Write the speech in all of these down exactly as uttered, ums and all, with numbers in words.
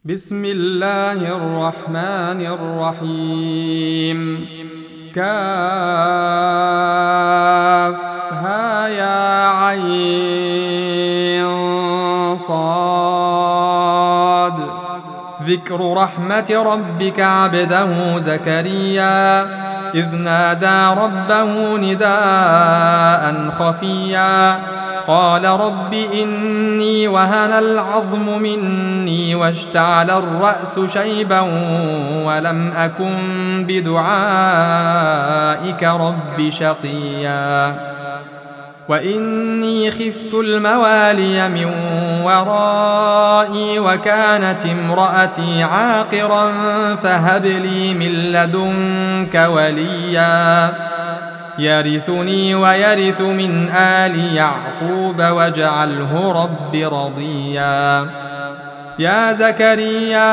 بسم الله الرحمن الرحيم. كافها يا عين صاد. ذكر رحمة ربك عبده زكريا إذ نادى ربه نداء خفيا قال رب إني وهن العظم مني واشتعل الرأس شيبا ولم أكن بدعائك رب شقيا وإني خفت الموالي من ورائي وكانت امرأتي عاقرا فهب لي من لدنك وليا يرثني ويرث من آل يعقوب واجعله رب رضيا. يا زكريا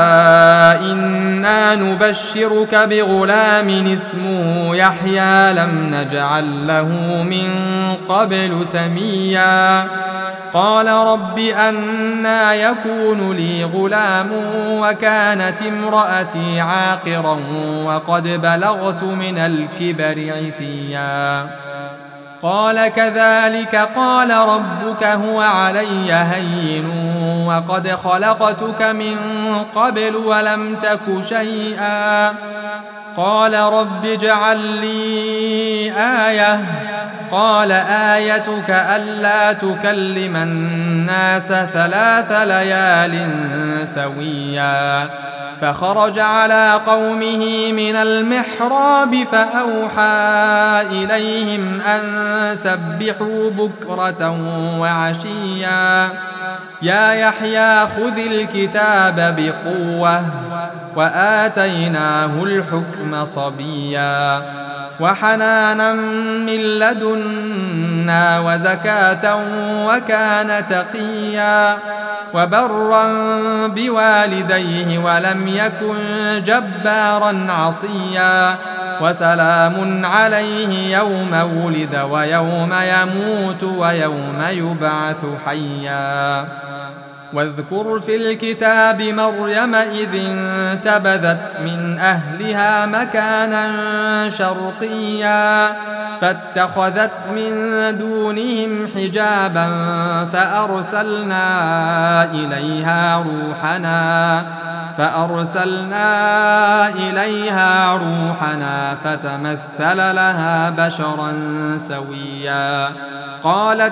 إنا نبشرك بغلام اسمه يحيى لم نجعل له من قبل سميا قال رب أنى يكون لي غلام وكانت امرأتي عاقرا وقد بلغت من الكبر عتيا قال كذلك قال ربك هو علي هين وقد خلقتك من قبل ولم تك شيئا قال رب اجعل لي آية قال آيتك ألا تكلم الناس ثلاث ليال سويا فخرج على قومه من المحراب فأوحى إليهم أن سبحوا بكرة وعشيا يا يحيى خذ الكتاب بقوة وآتيناه الحكم صبيا وحنانا من لدنا وزكاة وكان تقيا وبرا بوالديه ولم يكن جبارا عصيا وسلام عليه يوم ولد ويوم يموت ويوم يبعث حيا واذكر في الكتاب مريم إذ انتبذت من أهلها مكانا شرقيا فاتخذت من دونهم حجابا فأرسلنا إليها روحنا فأرسلنا إليها روحنا فتمثل لها بشرا سويا قالت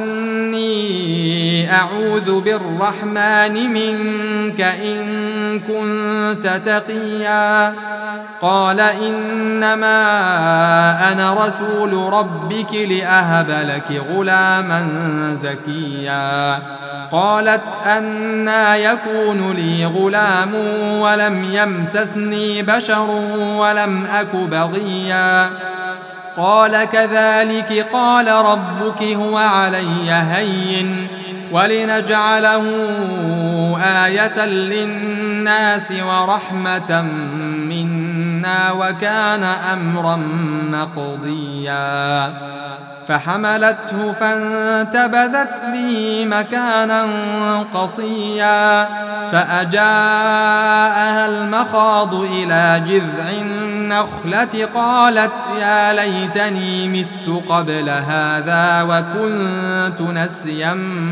إني أعوذ بالرحمن منك إن كنت تقيا قال إنما أنا رسول ربك لأهب لك غلاما زكيا قالت أنى يكون لي غلام ولم يمسسني بشر ولم أك بغيا قال كذلك قال ربك هو علي هين ولنجعله آية للناس ورحمة منا وكان أمرا مقضيا فحملته فانتبذت به مكانا قصيا فأجاءها المخاض إلى جذع النخلة قالت يا ليتني مت قبل هذا وكنت نسيا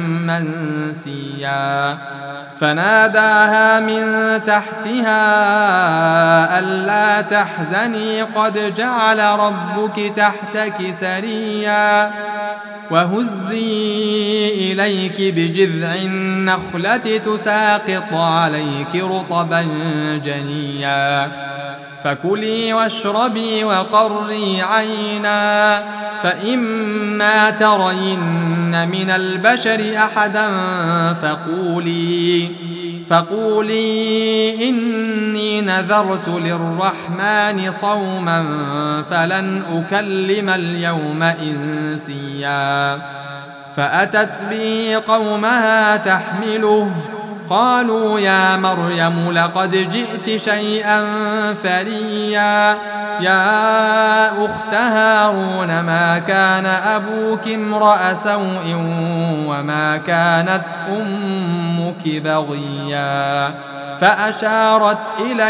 منسيا فناداها من تحتها ألا تحزني قد جعل ربك تحتك سريا وهزي إليك بجذع النخلة تساقط عليك رطبا جنيا فكلي واشربي وقري عينا فإما ترين من البشر أحدا فقولي فقولي إني نذرت للرحمن صوما فلن أكلم اليوم إنسيا فأتت به قومها تحمله قالوا يا مريم لقد جئت شيئا فريا يا أخت هارون ما كان أبوك امرأ سوء وما كانت أمك بغيا فأشارت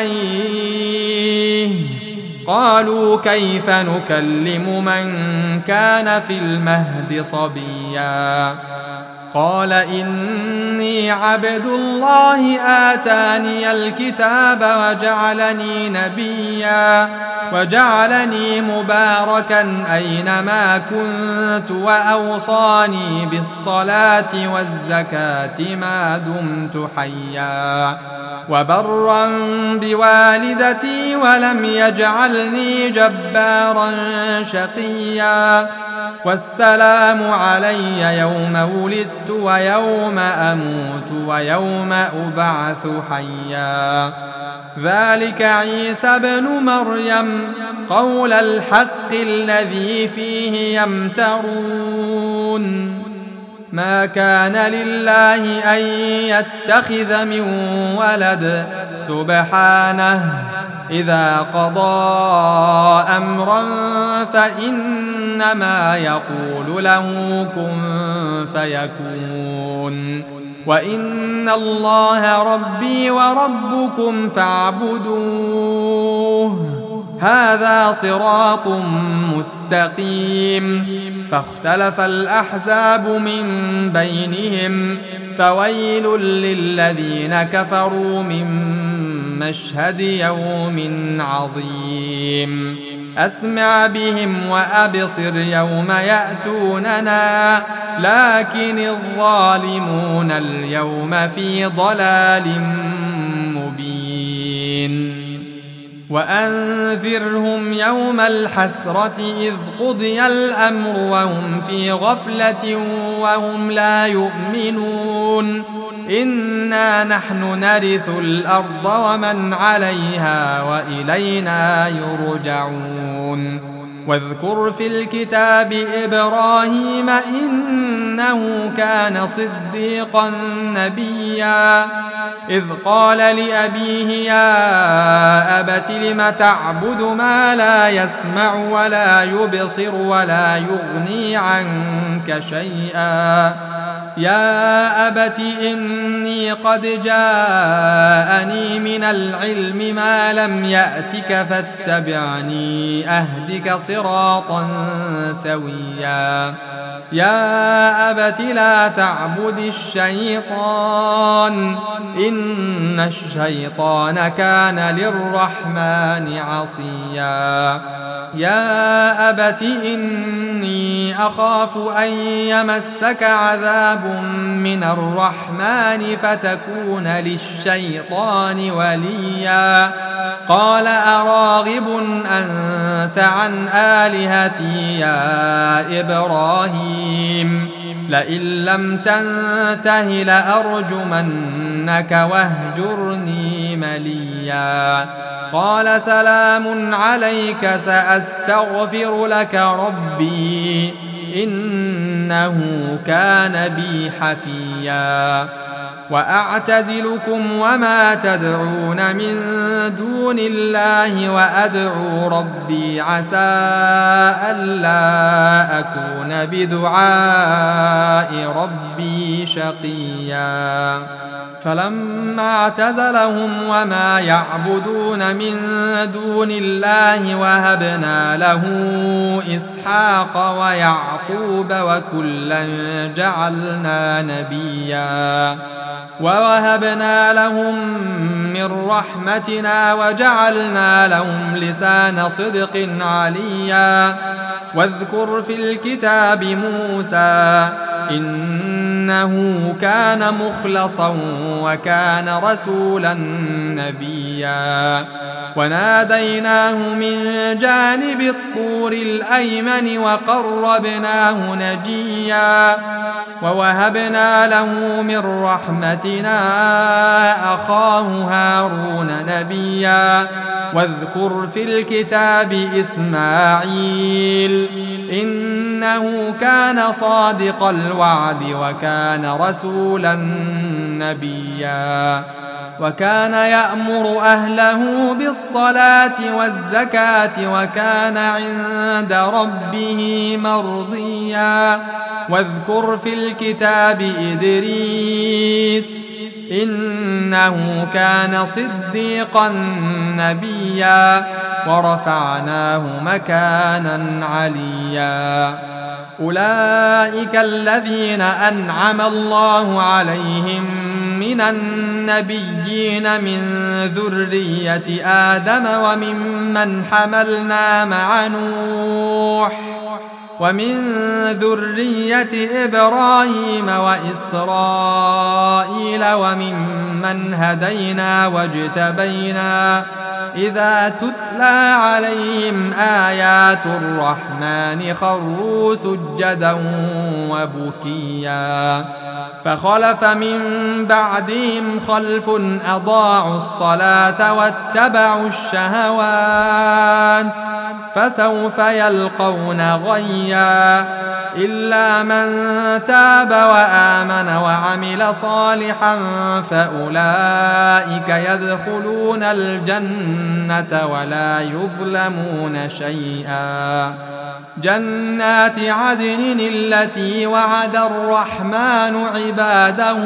إليه. قالوا كيف نكلم من كان في المهد صبيا قال إني عبد الله آتاني الكتاب وجعلني نبيا وجعلني مباركا أينما كنت وأوصاني بالصلاة والزكاة ما دمت حيا وبرا بوالدتي ولم يجعلني جبارا شقيا والسلام علي يوم ولدت ويوم أموت ويوم أبعث حيا ذلك عيسى ابن مريم قول الحق الذي فيه يمترون ما كان لله أن يتخذ من ولد سبحانه إذا قضى أمرا فإنما يقول له كن فيكون وإن الله ربي وربكم فاعبدوه هذا صراط مستقيم فاختلف الأحزاب من بينهم فويل للذين كفروا من مشهد يوم عظيم أسمع بهم وأبصر يوم يأتوننا لكن الظالمون اليوم في ضلال مبين وأنذرهم يوم الحسرة إذ قضي الأمر وهم في غفلة وهم لا يؤمنون إنا نحن نرث الأرض ومن عليها وإلينا يرجعون واذكر في الكتاب إبراهيم إنه كان صديقا نبيا إذ قال لأبيه يا أبت لم تعبد ما لا يسمع ولا يبصر ولا يغني عنك شيئا يا أبت إني قد جاءني من العلم ما لم يأتك فاتبعني أهدك صراطا سويا يا أبت لا تعبد الشيطان إن الشيطان كان للرحمن عصيا يا أبت إني أخاف أن يمسك عذاب من الرحمن فتكون للشيطان وليا قال أراغب أنت عن آلهتي يا إبراهيم لئن لم تنته لأرجمنك واهجرني مليا قال سلام عليك سأستغفر لك ربي إنه كان بي حفيا وأعتزلكم وما تدعون من دون الله وأدعو ربي عسى ألا أكون بدعاء ربي شقيا فلما اعتزلهم وما يعبدون من دون الله وهبنا له إسحاق ويعقوب وكلا جعلنا نبيا ووهبنا لهم من رحمتنا وجعلنا لهم لسان صدق عليا واذكر في الكتاب موسى إنه كان مخلصا وكان رسولا نبيا وناديناه من جانب الطور الأيمن وقربناه نجيا ووهبنا له من رحمتنا أخاه هارون نبيا واذكر في الكتاب إسماعيل إنه كان صادق الوعد وكان رسولا نبيا وكان يأمر أهله بالصلاة والزكاة وكان عند ربه مرضيا واذكر في الكتاب إدريس إنه كان صديقا نبيا ورفعناه مكانا عليا أولئك الذين أنعم الله عليهم من النبيين من ذرية آدم وممن حملنا مع نوح ومن ذرية إبراهيم وإسرائيل وممن هدينا واجتبينا إذا تتلى عليهم آيات الرحمن خروا سجدا وبكيا فخلف من بعدهم خلف أضاعوا الصلاة واتبعوا الشهوات فسوف يلقون غيا إلا من تاب وآمن وعمل صالحا فأولئك يدخلون الجنة ولا يظلمون شيئا جنات عدن التي وعد الرحمن عباده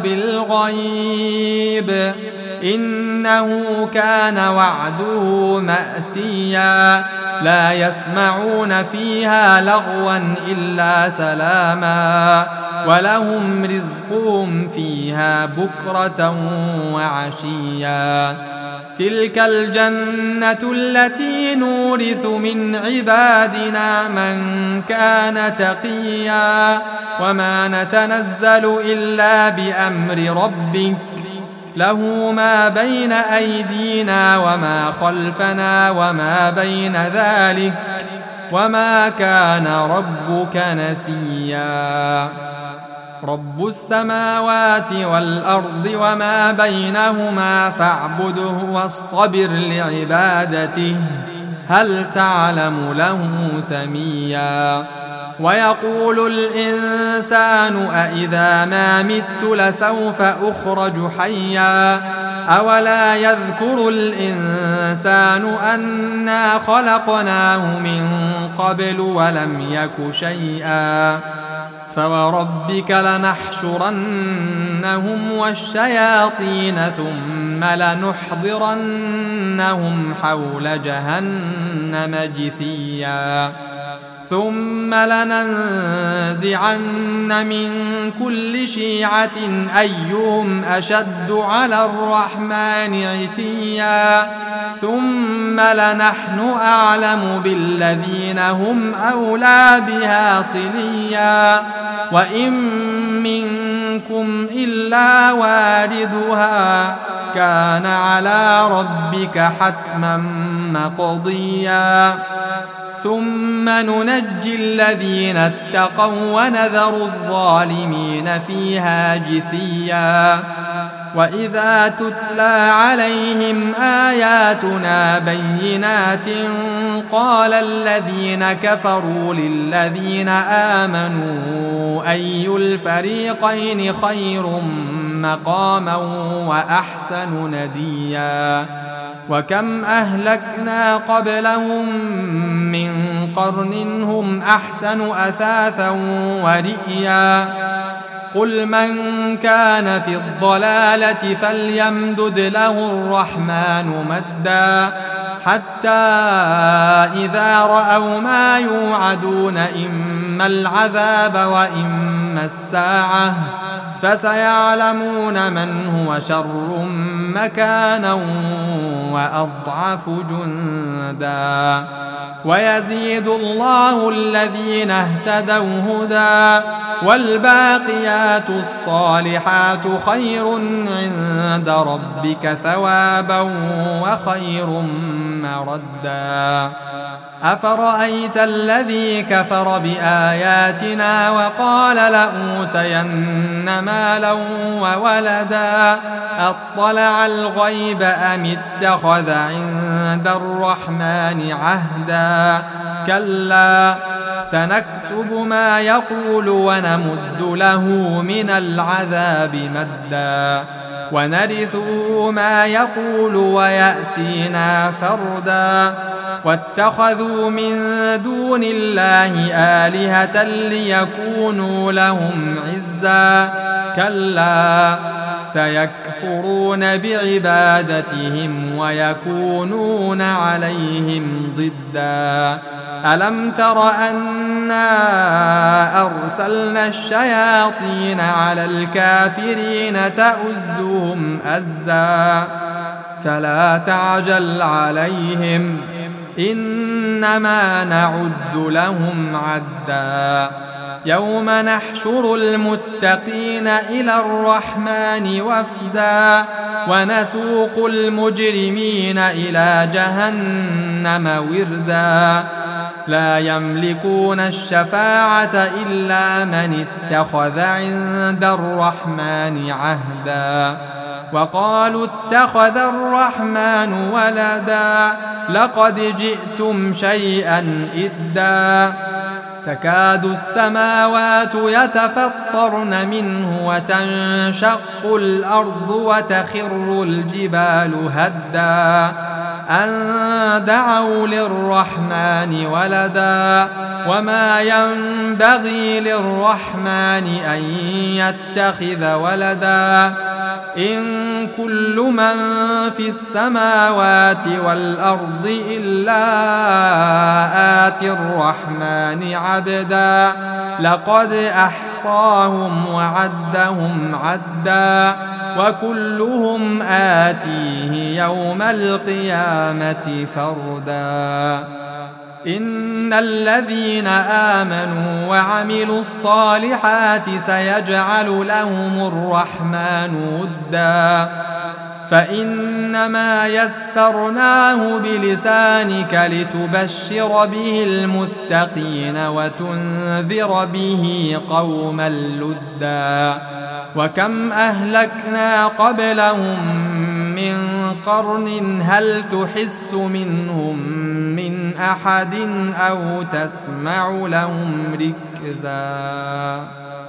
بالغيب إنه كان وعده مأتيا لا يسمعون فيها لغوا إلا سلاما ولهم رزقهم فيها بكرة وعشيا تلك الجنة التي نورث من عبادنا من كان تقيا وما نتنزل إلا بأمر ربك له ما بين أيدينا وما خلفنا وما بين ذلك وما كان ربك نسيا رب السماوات والأرض وما بينهما فاعبده واصطبر لعبادته هل تعلم له سميا ويقول الإنسان أإذا ما مت لسوف أخرج حيا أولا يذكر الإنسان أنا خلقناه من قبل ولم يك شيئا فوربك لنحشرنهم والشياطين ثم لنحضرنهم حول جهنم جثيا ثم لننزعن من كل شيعة أيهم أشد على الرحمن عتيا ثم لنحن أعلم بالذين هم أولى بها صليا وإن منكم إلا واردها كان على ربك حتما مقضيا ثم ننجي الذين اتقوا ونذر الظالمين فيها جثيا وإذا تتلى عليهم آياتنا بينات قال الذين كفروا للذين آمنوا أي الفريقين خير مقاما وأحسن نديا وكم أهلكنا قبلهم من قرن هم أحسن أثاثا ورئيا قل من كان في الضلالة فليمدد له الرحمن مدا حتى إذا رأوا ما يوعدون إما العذاب وإما الساعة فسيعلمون من هو شر مكانا وأضعف جندا ويزيد الله الذين اهتدوا هدى والباقيات الصالحات خير عند ربك ثوابا وخير مردا أفرأيت الذي كفر بآياتنا وقال لأوتين مالا وولدا أطلع الغيب أم اتخذ عند الرحمن عهدا كلا سنكتب ما يقول ونمد له من العذاب مدا ونرثه ما يقول ويأتينا فردا واتخذوا من دون الله آلهة ليكونوا لهم عزا كلا سيكفرون بعبادتهم ويكونون عليهم ضدا ألم تر أنا أرسلنا الشياطين على الكافرين تؤزهم أزا فلا تعجل عليهم إنما نعد لهم عدا يوم نحشر المتقين إلى الرحمن وفدا ونسوق المجرمين إلى جهنم وردا لا يملكون الشفاعة إلا من اتخذ عند الرحمن عهدا وقالوا اتخذ الرحمن ولدا لقد جئتم شيئا إدا تكاد السماوات يتفطرن منه وتنشق الأرض وتخر الجبال هدا أن دعوا للرحمن ولدا وما ينبغي للرحمن أن يتخذ ولدا إن كل من في السماوات والأرض إلا آتي الرحمن عبدا لقد أحصاهم وعدهم عدا وكلهم آتيه يوم القيامة فردا إن الذين آمنوا وعملوا الصالحات سيجعل لهم الرحمن ودا فإنما يسرناه بلسانك لتبشر به المتقين وتنذر به قوما لدا وكم أهلكنا قبلهم من قرن هل تحس منهم من أحد أو تسمع لهم ركزا.